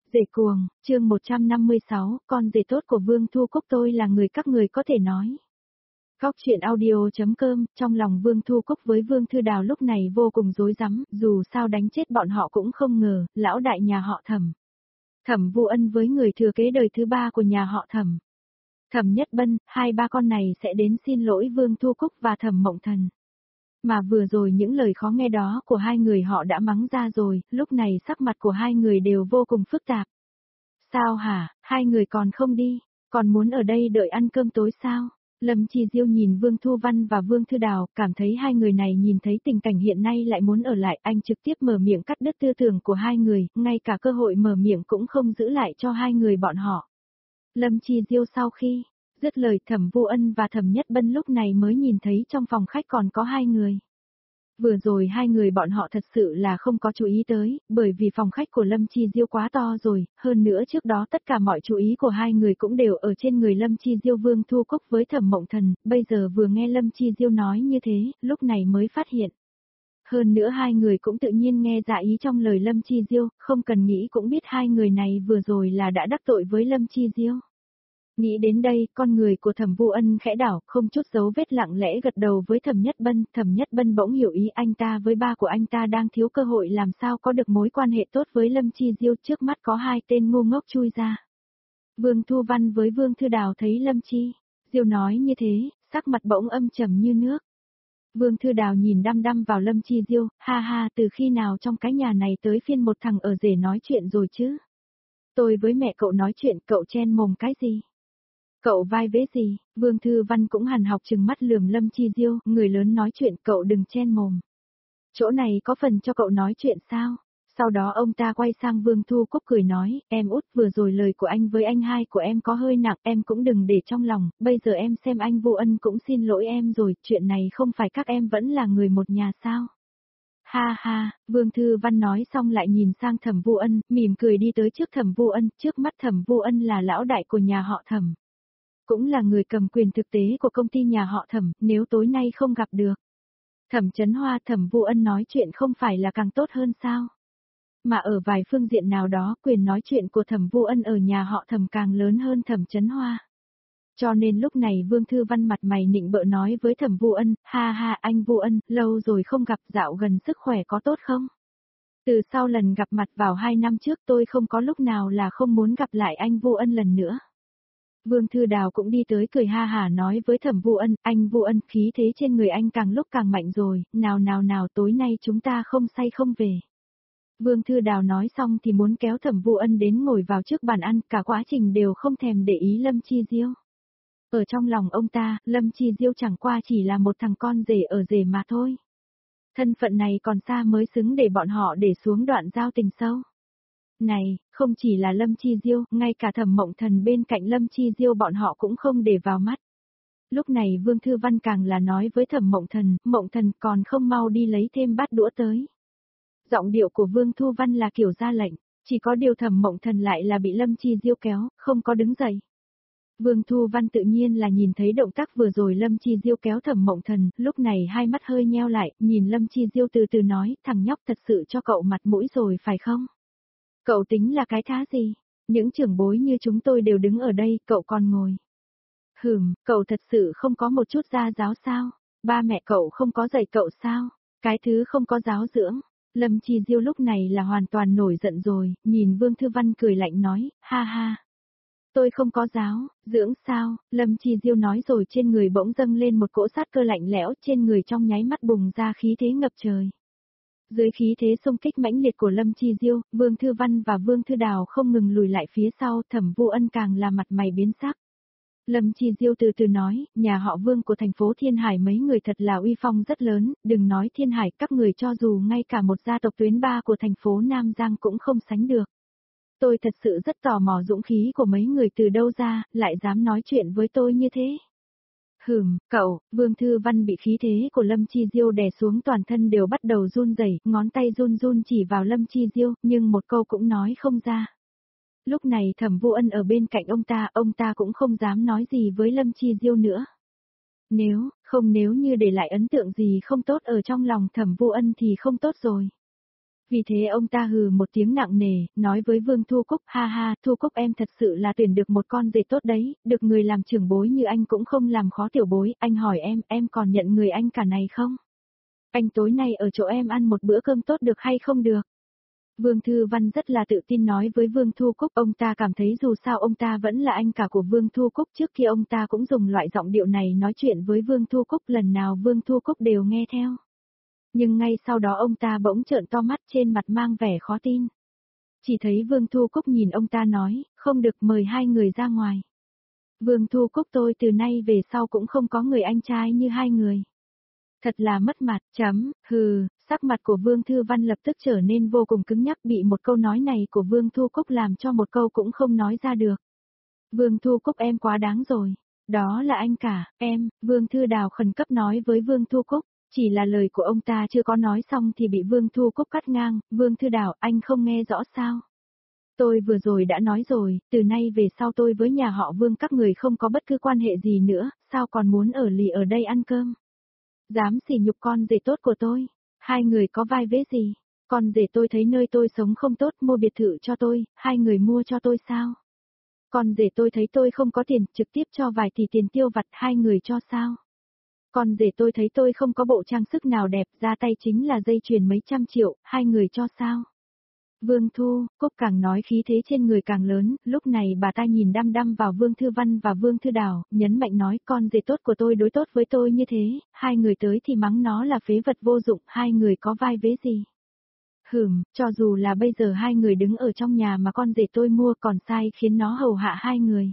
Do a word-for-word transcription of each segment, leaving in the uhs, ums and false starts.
Rể cuồng, chương một trăm năm mươi sáu, con rể tốt của Vương Thu Cúc tôi là người các người có thể nói. Góc chuyện audio.com, trong lòng Vương Thu Cúc với Vương Thư Đào lúc này vô cùng rối rắm, dù sao đánh chết bọn họ cũng không ngờ, lão đại nhà họ Thẩm. Thẩm Vu Ân với người thừa kế đời thứ ba của nhà họ Thẩm. Thẩm Nhất Bân, hai ba con này sẽ đến xin lỗi Vương Thu Cúc và Thẩm Mộng Thần. Mà vừa rồi những lời khó nghe đó của hai người họ đã mắng ra rồi, lúc này sắc mặt của hai người đều vô cùng phức tạp. Sao hả, hai người còn không đi, còn muốn ở đây đợi ăn cơm tối sao? Lâm Chi Diêu nhìn Vương Thu Văn và Vương Thư Đào, cảm thấy hai người này nhìn thấy tình cảnh hiện nay lại muốn ở lại, anh trực tiếp mở miệng cắt đứt tư tưởng của hai người, ngay cả cơ hội mở miệng cũng không giữ lại cho hai người bọn họ. Lâm Chi Diêu sau khi dứt lời, Thẩm Vu Ân và Thẩm Nhất Bân lúc này mới nhìn thấy trong phòng khách còn có hai người. Vừa rồi hai người bọn họ thật sự là không có chú ý tới, bởi vì phòng khách của Lâm Chi Diêu quá to rồi, hơn nữa trước đó tất cả mọi chú ý của hai người cũng đều ở trên người Lâm Chi Diêu. Vương Thu Cúc với Thẩm Mộng Thần, bây giờ vừa nghe Lâm Chi Diêu nói như thế, lúc này mới phát hiện. Hơn nữa hai người cũng tự nhiên nghe dạ ý trong lời Lâm Chi Diêu, không cần nghĩ cũng biết hai người này vừa rồi là đã đắc tội với Lâm Chi Diêu. Nghĩ đến đây, con người của Thẩm Vu Ân khẽ đảo, không chút dấu vết lặng lẽ gật đầu với Thẩm Nhất Bân. Thẩm Nhất Bân bỗng hiểu ý, anh ta với ba của anh ta đang thiếu cơ hội làm sao có được mối quan hệ tốt với Lâm Chi Diêu, trước mắt có hai tên ngu ngốc chui ra. Vương Thu Văn với Vương Thư Đào thấy Lâm Chi Diêu nói như thế, sắc mặt bỗng âm trầm như nước. Vương Thư Đào nhìn đăm đăm vào Lâm Chi Diêu, ha ha, từ khi nào trong cái nhà này tới phiên một thằng ở rể nói chuyện rồi chứ? Tôi với mẹ cậu nói chuyện, cậu chen mồm cái gì? Cậu vai vế gì? Vương Thư Văn cũng hằn học trừng mắt lườm Lâm Chi Diêu, người lớn nói chuyện cậu đừng chen mồm. Chỗ này có phần cho cậu nói chuyện sao? Sau đó ông ta quay sang Vương Thu Cúc cười nói, em út, vừa rồi lời của anh với anh hai của em có hơi nặng, em cũng đừng để trong lòng, bây giờ em xem anh Vu Ân cũng xin lỗi em rồi, chuyện này không phải các em vẫn là người một nhà sao? Ha ha, Vương Thư Văn nói xong lại nhìn sang Thẩm Vu Ân, mỉm cười đi tới trước Thẩm Vu Ân, trước mắt Thẩm Vu Ân là lão đại của nhà họ Thẩm. Cũng là người cầm quyền thực tế của công ty nhà họ Thẩm, nếu tối nay không gặp được Thẩm Chấn Hoa, Thẩm Vu Ân nói chuyện không phải là càng tốt hơn sao? Mà ở vài phương diện nào đó, quyền nói chuyện của Thẩm Vu Ân ở nhà họ Thẩm càng lớn hơn Thẩm Chấn Hoa. Cho nên lúc này Vương Thư Văn mặt mày nịnh bợ nói với Thẩm Vu Ân, ha ha anh Vu Ân, lâu rồi không gặp, dạo gần sức khỏe có tốt không? Từ sau lần gặp mặt vào hai năm trước tôi không có lúc nào là không muốn gặp lại anh Vu Ân lần nữa. Vương Thư Đào cũng đi tới cười ha hả nói với Thẩm Vu Ân, anh Vu Ân, khí thế trên người anh càng lúc càng mạnh rồi, nào nào nào tối nay chúng ta không say không về. Vương Thư Đào nói xong thì muốn kéo Thẩm Vu Ân đến ngồi vào trước bàn ăn, cả quá trình đều không thèm để ý Lâm Chi Diêu. Ở trong lòng ông ta, Lâm Chi Diêu chẳng qua chỉ là một thằng con rể ở rể mà thôi. Thân phận này còn xa mới xứng để bọn họ để xuống đoạn giao tình sâu. Này, không chỉ là Lâm Chi Diêu, ngay cả Thẩm Mộng Thần bên cạnh Lâm Chi Diêu bọn họ cũng không để vào mắt. Lúc này Vương Thư Văn càng là nói với Thẩm Mộng Thần, Mộng Thần còn không mau đi lấy thêm bát đũa tới. Giọng điệu của Vương Thu Văn là kiểu ra lệnh, chỉ có điều Thẩm Mộng Thần lại là bị Lâm Chi Diêu kéo, không có đứng dậy. Vương Thu Văn tự nhiên là nhìn thấy động tác vừa rồi Lâm Chi Diêu kéo Thẩm Mộng Thần, lúc này hai mắt hơi nheo lại, nhìn Lâm Chi Diêu từ từ nói, thằng nhóc thật sự cho cậu mặt mũi rồi phải không? Cậu tính là cái thá gì? Những trưởng bối như chúng tôi đều đứng ở đây, cậu còn ngồi. Hừm, cậu thật sự không có một chút gia giáo sao? Ba mẹ cậu không có dạy cậu sao? Cái thứ không có giáo dưỡng. Lâm Chi Diêu lúc này là hoàn toàn nổi giận rồi, nhìn Vương Thư Văn cười lạnh nói, ha ha. Tôi không có giáo, dưỡng sao? Lâm Chi Diêu nói rồi trên người bỗng dâng lên một cỗ sát cơ lạnh lẽo, trên người trong nháy mắt bùng ra khí thế ngập trời. Dưới khí thế xung kích mãnh liệt của Lâm Chi Diêu, Vương Thư Văn và Vương Thư Đào không ngừng lùi lại phía sau, Thẩm Vu Ân càng là mặt mày biến sắc. Lâm Chi Diêu từ từ nói, nhà họ Vương của thành phố Thiên Hải mấy người thật là uy phong rất lớn, đừng nói Thiên Hải, các người cho dù ngay cả một gia tộc tuyến ba của thành phố Nam Giang cũng không sánh được. Tôi thật sự rất tò mò dũng khí của mấy người từ đâu ra, lại dám nói chuyện với tôi như thế. Hừm, cậu, Vương Thư Văn bị khí thế của Lâm Chi Diêu đè xuống, toàn thân đều bắt đầu run rẩy, ngón tay run run chỉ vào Lâm Chi Diêu, nhưng một câu cũng nói không ra. Lúc này Thẩm Vu Ân ở bên cạnh ông ta, ông ta cũng không dám nói gì với Lâm Chi Diêu nữa. Nếu, không nếu như để lại ấn tượng gì không tốt ở trong lòng Thẩm Vu Ân thì không tốt rồi. Vì thế ông ta hừ một tiếng nặng nề, nói với Vương Thu Cúc, ha ha, Thu Cúc em thật sự là tuyển được một con rể tốt đấy, được người làm trưởng bối như anh cũng không làm khó tiểu bối, anh hỏi em, em còn nhận người anh cả này không? Anh tối nay ở chỗ em ăn một bữa cơm tốt được hay không được? Vương Thư Văn rất là tự tin nói với Vương Thu Cúc, ông ta cảm thấy dù sao ông ta vẫn là anh cả của Vương Thu Cúc, trước khi ông ta cũng dùng loại giọng điệu này nói chuyện với Vương Thu Cúc, lần nào Vương Thu Cúc đều nghe theo. Nhưng ngay sau đó ông ta bỗng trợn to mắt, trên mặt mang vẻ khó tin. Chỉ thấy Vương Thu Cúc nhìn ông ta nói, không được, mời hai người ra ngoài. Vương Thu Cúc, tôi từ nay về sau cũng không có người anh trai như hai người. Thật là mất mặt, chấm, hừ, sắc mặt của Vương Thư Văn lập tức trở nên vô cùng cứng nhắc, bị một câu nói này của Vương Thu Cúc làm cho một câu cũng không nói ra được. Vương Thu Cúc, em quá đáng rồi. Đó là anh cả, em, Vương Thư Đào khẩn cấp nói với Vương Thu Cúc. Chỉ là lời của ông ta chưa có nói xong thì bị Vương Thu Cúc cắt ngang, Vương Thư Đào, anh không nghe rõ sao? Tôi vừa rồi đã nói rồi, từ nay về sau tôi với nhà họ Vương các người không có bất cứ quan hệ gì nữa, sao còn muốn ở lì ở đây ăn cơm? Dám sỉ nhục con rể tốt của tôi, hai người có vai vế gì? Con rể tôi thấy nơi tôi sống không tốt, mua biệt thự cho tôi, hai người mua cho tôi sao? Con rể tôi thấy tôi không có tiền, trực tiếp cho vài tỷ tiền tiêu vặt, hai người cho sao? Con rể tôi thấy tôi không có bộ trang sức nào đẹp, ra tay chính là dây chuyền mấy trăm triệu, hai người cho sao? Vương Thu Cúc càng nói khí thế trên người càng lớn, lúc này bà ta nhìn đăm đăm vào Vương Thư Văn và Vương Thư Đào, nhấn mạnh nói, con rể tốt của tôi đối tốt với tôi như thế, hai người tới thì mắng nó là phế vật vô dụng, hai người có vai vế gì? Hửm, cho dù là bây giờ hai người đứng ở trong nhà mà con rể tôi mua còn sai khiến nó hầu hạ hai người.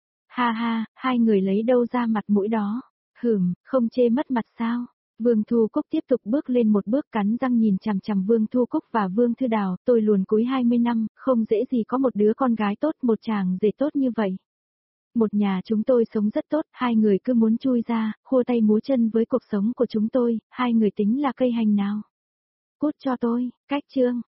Ha ha, hai người lấy đâu ra mặt mũi đó? Hửm, không chê mất mặt sao? Vương Thu Cúc tiếp tục bước lên một bước, cắn răng nhìn chằm chằm Vương Thu Cúc và Vương Thư Đào, tôi luồn cúi hai mươi năm, không dễ gì có một đứa con gái tốt, một chàng rể tốt như vậy. Một nhà chúng tôi sống rất tốt, hai người cứ muốn chui ra, khua tay múa chân với cuộc sống của chúng tôi, hai người tính là cây hành nào? Cút cho tôi, cách chương.